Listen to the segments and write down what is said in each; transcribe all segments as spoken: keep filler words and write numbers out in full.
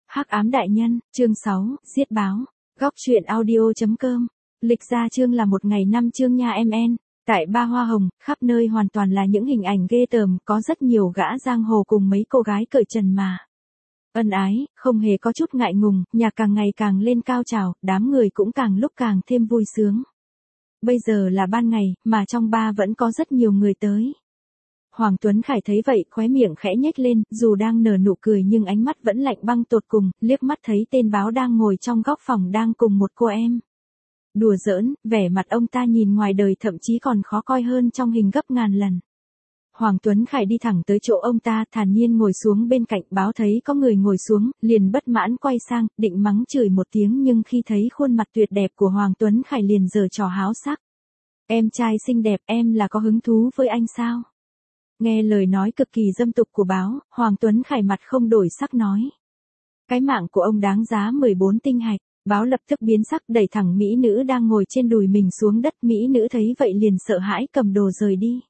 Hắc ám đại nhân, chương sáu, giết báo. Góc truyện audio chấm com. Lịch ra chương là một ngày năm chương nha em en. Tại Ba Hoa Hồng, khắp nơi hoàn toàn là những hình ảnh ghê tởm, có rất nhiều gã giang hồ cùng mấy cô gái cởi trần mà. Ân ái, không hề có chút ngại ngùng, nhạc càng ngày càng lên cao trào, đám người cũng càng lúc càng thêm vui sướng. Bây giờ là ban ngày, mà trong ba vẫn có rất nhiều người tới. Hoàng Tuấn Khải thấy vậy, khóe miệng khẽ nhếch lên, dù đang nở nụ cười nhưng ánh mắt vẫn lạnh băng tột cùng, liếc mắt thấy tên báo đang ngồi trong góc phòng đang cùng một cô em. Đùa giỡn, vẻ mặt ông ta nhìn ngoài đời thậm chí còn khó coi hơn trong hình gấp ngàn lần. Hoàng Tuấn Khải đi thẳng tới chỗ ông ta, thản nhiên ngồi xuống bên cạnh, báo thấy có người ngồi xuống, liền bất mãn quay sang, định mắng chửi một tiếng nhưng khi thấy khuôn mặt tuyệt đẹp của Hoàng Tuấn Khải liền giở trò háo sắc. Em trai xinh đẹp, em là có hứng thú với anh sao? Nghe lời nói cực kỳ dâm tục của báo, Hoàng Tuấn Khải mặt không đổi sắc nói. Cái mạng của ông đáng giá mười bốn tinh hạch. Báo lập tức biến sắc, đẩy thẳng mỹ nữ đang ngồi trên đùi mình xuống đất. Mỹ nữ thấy vậy liền sợ hãi cầm đồ rời đi.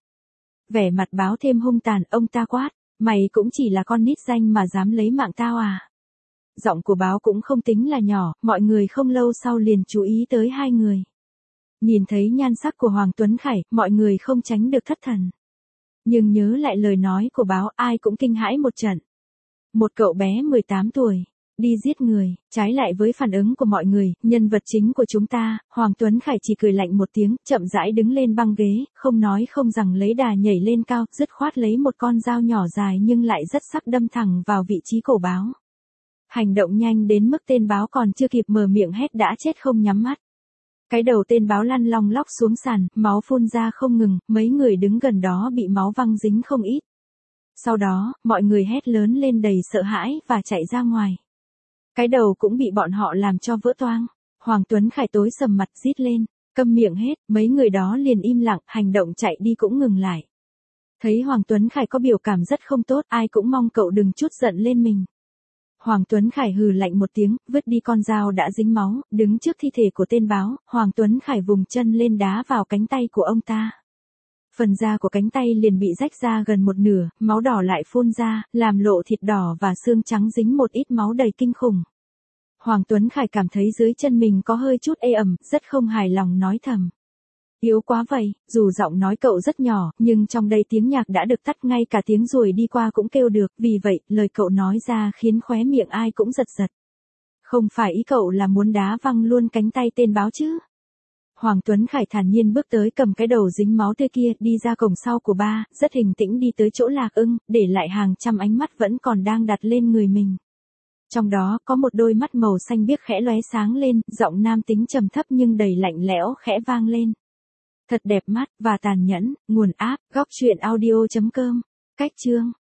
Vẻ mặt báo thêm hung tàn, ông ta quát, mày cũng chỉ là con nít danh mà dám lấy mạng tao à? Giọng của báo cũng không tính là nhỏ, mọi người không lâu sau liền chú ý tới hai người. Nhìn thấy nhan sắc của Hoàng Tuấn Khải, mọi người không tránh được thất thần. Nhưng nhớ lại lời nói của báo, ai cũng kinh hãi một trận. Một cậu bé mười tám tuổi, đi giết người, trái lại với phản ứng của mọi người, nhân vật chính của chúng ta, Hoàng Tuấn Khải chỉ cười lạnh một tiếng, chậm rãi đứng lên băng ghế, không nói không rằng lấy đà nhảy lên cao, dứt khoát lấy một con dao nhỏ dài nhưng lại rất sắc đâm thẳng vào vị trí cổ báo. Hành động nhanh đến mức tên báo còn chưa kịp mở miệng hét đã chết không nhắm mắt. Cái đầu tên báo lăn long lóc xuống sàn, máu phun ra không ngừng, mấy người đứng gần đó bị máu văng dính không ít. Sau đó, mọi người hét lớn lên đầy sợ hãi và chạy ra ngoài. Cái đầu cũng bị bọn họ làm cho vỡ toang. Hoàng Tuấn Khải tối sầm mặt rít lên, câm miệng hết, mấy người đó liền im lặng, hành động chạy đi cũng ngừng lại. Thấy Hoàng Tuấn Khải có biểu cảm rất không tốt, ai cũng mong cậu đừng chút giận lên mình. Hoàng Tuấn Khải hừ lạnh một tiếng, vứt đi con dao đã dính máu, đứng trước thi thể của tên báo, Hoàng Tuấn Khải vùng chân lên đá vào cánh tay của ông ta. Phần da của cánh tay liền bị rách ra gần một nửa, máu đỏ lại phun ra, làm lộ thịt đỏ và xương trắng dính một ít máu đầy kinh khủng. Hoàng Tuấn Khải cảm thấy dưới chân mình có hơi chút ê ẩm, rất không hài lòng nói thầm. Yếu quá vậy, dù giọng nói cậu rất nhỏ, nhưng trong đây tiếng nhạc đã được tắt, ngay cả tiếng ruồi đi qua cũng kêu được, vì vậy, lời cậu nói ra khiến khóe miệng ai cũng giật giật. Không phải ý cậu là muốn đá văng luôn cánh tay tên báo chứ? Hoàng Tuấn Khải thản nhiên bước tới cầm cái đầu dính máu tươi kia, đi ra cổng sau của ba, rất bình tĩnh đi tới chỗ Lạc Ưng, để lại hàng trăm ánh mắt vẫn còn đang đặt lên người mình. Trong đó, có một đôi mắt màu xanh biếc khẽ lóe sáng lên, giọng nam tính trầm thấp nhưng đầy lạnh lẽo khẽ vang lên. Thật đẹp mắt, và tàn nhẫn, nguồn app, góc truyện audio chấm com. Cách chương.